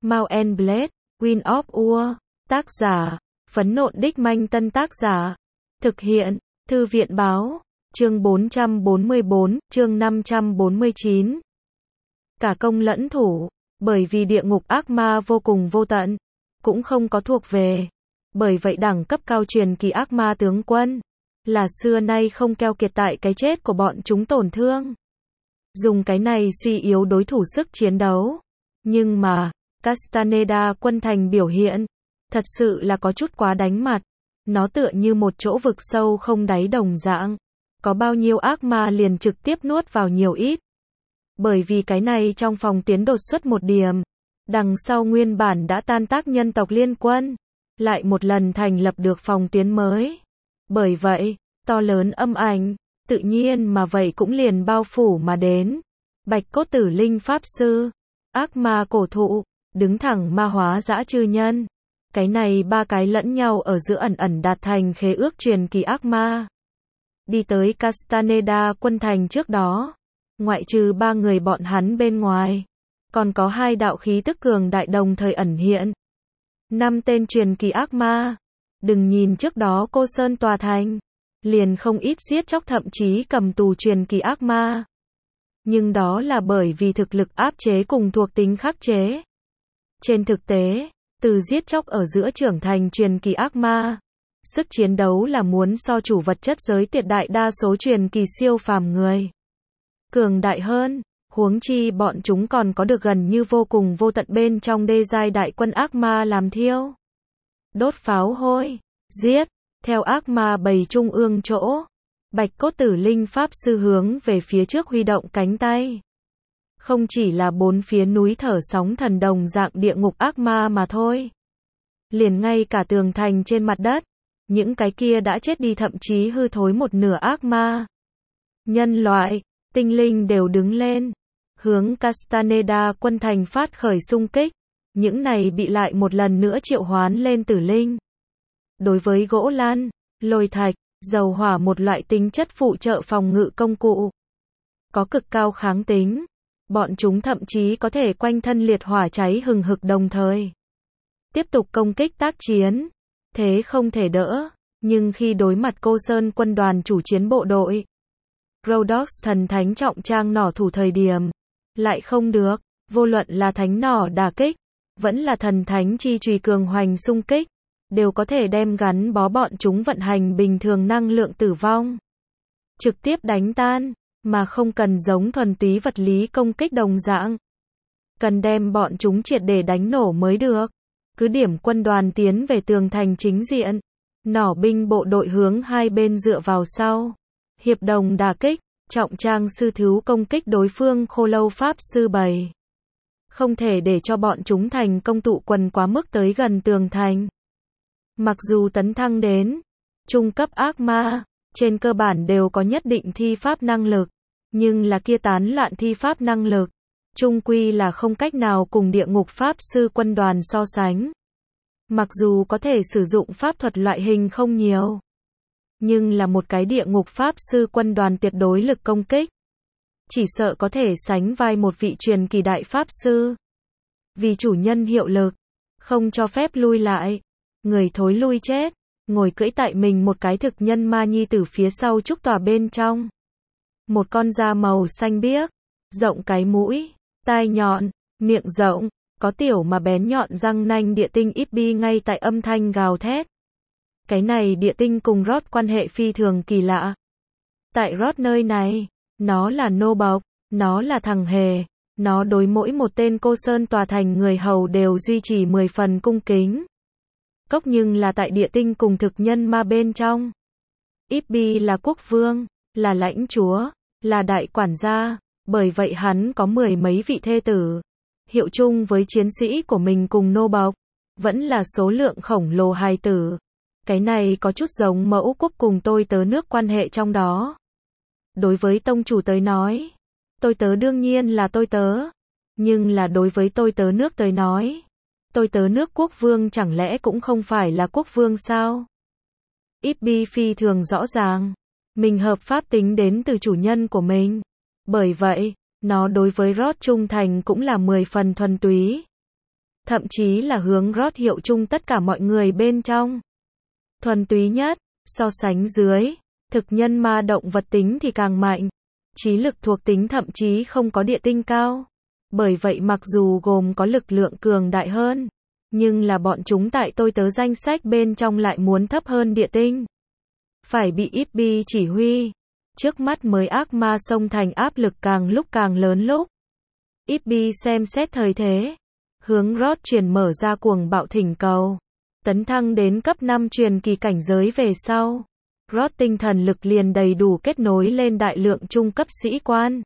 Mount and Blade, Wind of War, tác giả, Phấn Nộn Đích Manh Tân tác giả, thực hiện, Thư viện báo, chương 444, chương 549. Cả công lẫn thủ, bởi vì địa ngục ác ma vô cùng vô tận, cũng không có thuộc về. Bởi vậy đẳng cấp cao truyền kỳ ác ma tướng quân, là xưa nay không keo kiệt tại cái chết của bọn chúng tổn thương. Dùng cái này suy yếu đối thủ sức chiến đấu. Nhưng mà, Castaneda quân thành biểu hiện, thật sự là có chút quá đánh mặt. Nó tựa như một chỗ vực sâu không đáy đồng dạng. Có bao nhiêu ác ma liền trực tiếp nuốt vào nhiều ít. Bởi vì cái này trong phòng tiến đột xuất một điểm. Đằng sau nguyên bản đã tan tác nhân tộc liên quân. Lại một lần thành lập được phòng tuyến mới. Bởi vậy, to lớn âm ảnh, tự nhiên mà vậy cũng liền bao phủ mà đến. Bạch cốt tử linh pháp sư, ác ma cổ thụ, đứng thẳng ma hóa dã chư nhân. Cái này ba cái lẫn nhau ở giữa ẩn ẩn đạt thành khế ước truyền kỳ ác ma. Đi tới Castaneda quân thành trước đó, ngoại trừ ba người bọn hắn bên ngoài, còn có hai đạo khí tức cường đại đồng thời ẩn hiện. 5 tên truyền kỳ ác ma. Đừng nhìn trước đó cô Sơn tòa thành, liền không ít giết chóc thậm chí cầm tù truyền kỳ ác ma. Nhưng đó là bởi vì thực lực áp chế cùng thuộc tính khắc chế. Trên thực tế, từ giết chóc ở giữa trưởng thành truyền kỳ ác ma, sức chiến đấu là muốn so chủ vật chất giới tuyệt đại đa số truyền kỳ siêu phàm người cường đại hơn. Huống chi bọn chúng còn có được gần như vô cùng vô tận bên trong đê giai đại quân ác ma làm thiêu. Đốt pháo hôi, giết, theo ác ma bầy trung ương chỗ. Bạch cốt tử linh pháp sư hướng về phía trước huy động cánh tay. Không chỉ là bốn phía núi thở sóng thần đồng dạng địa ngục ác ma mà thôi. Liền ngay cả tường thành trên mặt đất, những cái kia đã chết đi thậm chí hư thối một nửa ác ma. Nhân loại, tinh linh đều đứng lên. Hướng Castaneda quân thành phát khởi xung kích. Những này bị lại một lần nữa triệu hoán lên tử linh. Đối với gỗ lan, lôi thạch, dầu hỏa một loại tính chất phụ trợ phòng ngự công cụ. Có cực cao kháng tính. Bọn chúng thậm chí có thể quanh thân liệt hỏa cháy hừng hực đồng thời. Tiếp tục công kích tác chiến. Thế không thể đỡ. Nhưng khi đối mặt cô Sơn quân đoàn chủ chiến bộ đội, Rhodox thần thánh trọng trang nỏ thủ thời điểm, lại không được. Vô luận là thánh nỏ đả kích, vẫn là thần thánh chi chùy cường hoành xung kích, đều có thể đem gắn bó bọn chúng vận hành bình thường năng lượng tử vong. Trực tiếp đánh tan, mà không cần giống thuần túy vật lý công kích đồng dạng. Cần đem bọn chúng triệt để đánh nổ mới được. Cứ điểm quân đoàn tiến về tường thành chính diện. Nỏ binh bộ đội hướng hai bên dựa vào sau. Hiệp đồng đả kích, trọng trang sư thú công kích đối phương khô lâu pháp sư bầy. Không thể để cho bọn chúng thành công tụ quần quá mức tới gần tường thành. Mặc dù tấn thăng đến trung cấp ác ma, trên cơ bản đều có nhất định thi pháp năng lực, nhưng là kia tán loạn thi pháp năng lực, chung quy là không cách nào cùng địa ngục pháp sư quân đoàn so sánh. Mặc dù có thể sử dụng pháp thuật loại hình không nhiều, nhưng là một cái địa ngục pháp sư quân đoàn tuyệt đối lực công kích. Chỉ sợ có thể sánh vai một vị truyền kỳ đại pháp sư. Vì chủ nhân hiệu lực, không cho phép lui lại. Người thối lui chết, ngồi cưỡi tại mình một cái thực nhân ma nhi từ phía sau trúc tòa bên trong. Một con da màu xanh biếc, rộng cái mũi, tai nhọn, miệng rộng, có tiểu mà bén nhọn răng nanh địa tinh Ibbi ngay tại âm thanh gào thét. Cái này địa tinh cùng Rod quan hệ phi thường kỳ lạ. Tại Rod nơi này, nó là nô bộc, nó là thằng hề, nó đối mỗi một tên cô Sơn tòa thành người hầu đều duy trì 10 phần cung kính. Cốc nhưng là tại địa tinh cùng thực nhân ma bên trong. Ibbi là quốc vương, là lãnh chúa, là đại quản gia, bởi vậy hắn có 10 mấy vị thê tử. Hiệu chung với chiến sĩ của mình cùng nô bộc, vẫn là số lượng khổng lồ hài tử. Cái này có chút giống mẫu quốc cùng tôi tớ nước quan hệ trong đó. Đối với tông chủ tới nói, tôi tớ đương nhiên là tôi tớ. Nhưng là đối với tôi tớ nước tới nói, tôi tớ nước quốc vương chẳng lẽ cũng không phải là quốc vương sao? Ibbi phi thường rõ ràng, mình hợp pháp tính đến từ chủ nhân của mình. Bởi vậy, nó đối với Rod trung thành cũng là 10 phần thuần túy. thậm chí là hướng Rod hiệu chung tất cả mọi người bên trong. Thuần túy nhất, so sánh dưới, thực nhân ma động vật tính thì càng mạnh. Trí lực thuộc tính thậm chí không có địa tinh cao. Bởi vậy mặc dù gồm có lực lượng cường đại hơn, nhưng là bọn chúng tại tôi tớ danh sách bên trong lại muốn thấp hơn địa tinh. Phải bị Ibby chỉ huy. Trước mắt mới ác ma xông thành áp lực càng lúc càng lớn lúc. Ibby xem xét thời thế. Hướng Rod truyền mở ra cuồng bạo thỉnh cầu. Tấn thăng đến cấp 5 truyền kỳ cảnh giới về sau. Rod tinh thần lực liền đầy đủ kết nối lên đại lượng trung cấp sĩ quan.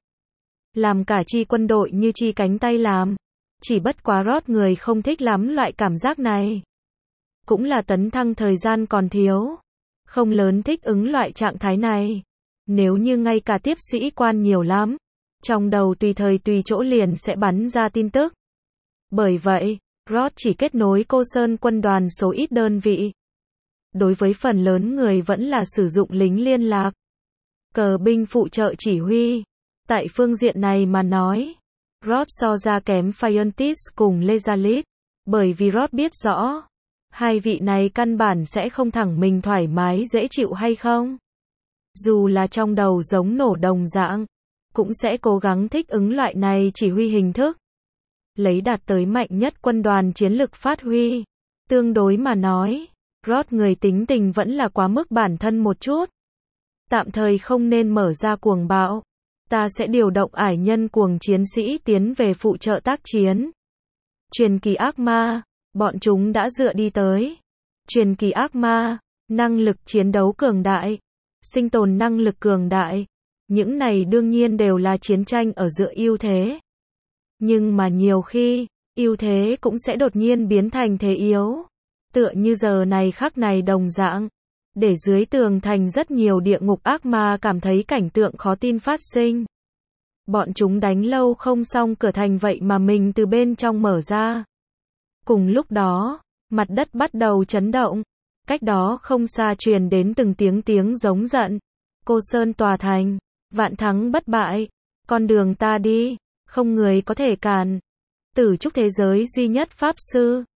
Làm cả chi quân đội như chi cánh tay làm. Chỉ bất quá Rod người không thích lắm loại cảm giác này. Cũng là tấn thăng thời gian còn thiếu. Không lớn thích ứng loại trạng thái này. Nếu như ngay cả tiếp sĩ quan nhiều lắm, trong đầu tùy thời tùy chỗ liền sẽ bắn ra tin tức. Bởi vậy, Rod chỉ kết nối Cô Sơn quân đoàn số ít đơn vị. Đối với phần lớn người vẫn là sử dụng lính liên lạc. Cờ binh phụ trợ chỉ huy. Tại phương diện này mà nói, Rod so ra kém Phiontis cùng Lezalit. Bởi vì Rod biết rõ, hai vị này căn bản sẽ không thẳng mình thoải mái dễ chịu hay không. Dù là trong đầu giống nổ đồng dạng, cũng sẽ cố gắng thích ứng loại này chỉ huy hình thức. Lấy đạt tới mạnh nhất quân đoàn chiến lực phát huy. Tương đối mà nói, Rod người tính tình vẫn là quá mức bản thân một chút. Tạm thời không nên mở ra cuồng bạo. Ta sẽ điều động ải nhân cuồng chiến sĩ tiến về phụ trợ tác chiến. Truyền kỳ ác ma, bọn chúng đã dựa đi tới. Truyền kỳ ác ma, năng lực chiến đấu cường đại, sinh tồn năng lực cường đại. Những này đương nhiên đều là chiến tranh ở giữa ưu thế. Nhưng mà nhiều khi, ưu thế cũng sẽ đột nhiên biến thành thế yếu. Tựa như giờ này khắc này đồng dạng. Để dưới tường thành rất nhiều địa ngục ác ma cảm thấy cảnh tượng khó tin phát sinh. Bọn chúng đánh lâu không xong cửa thành vậy mà mình từ bên trong mở ra. Cùng lúc đó, mặt đất bắt đầu chấn động. Cách đó không xa truyền đến từng tiếng giống giận. Cô Sơn tòa thành, vạn thắng bất bại, con đường ta đi, không người có thể cản. Tử trúc thế giới duy nhất pháp sư,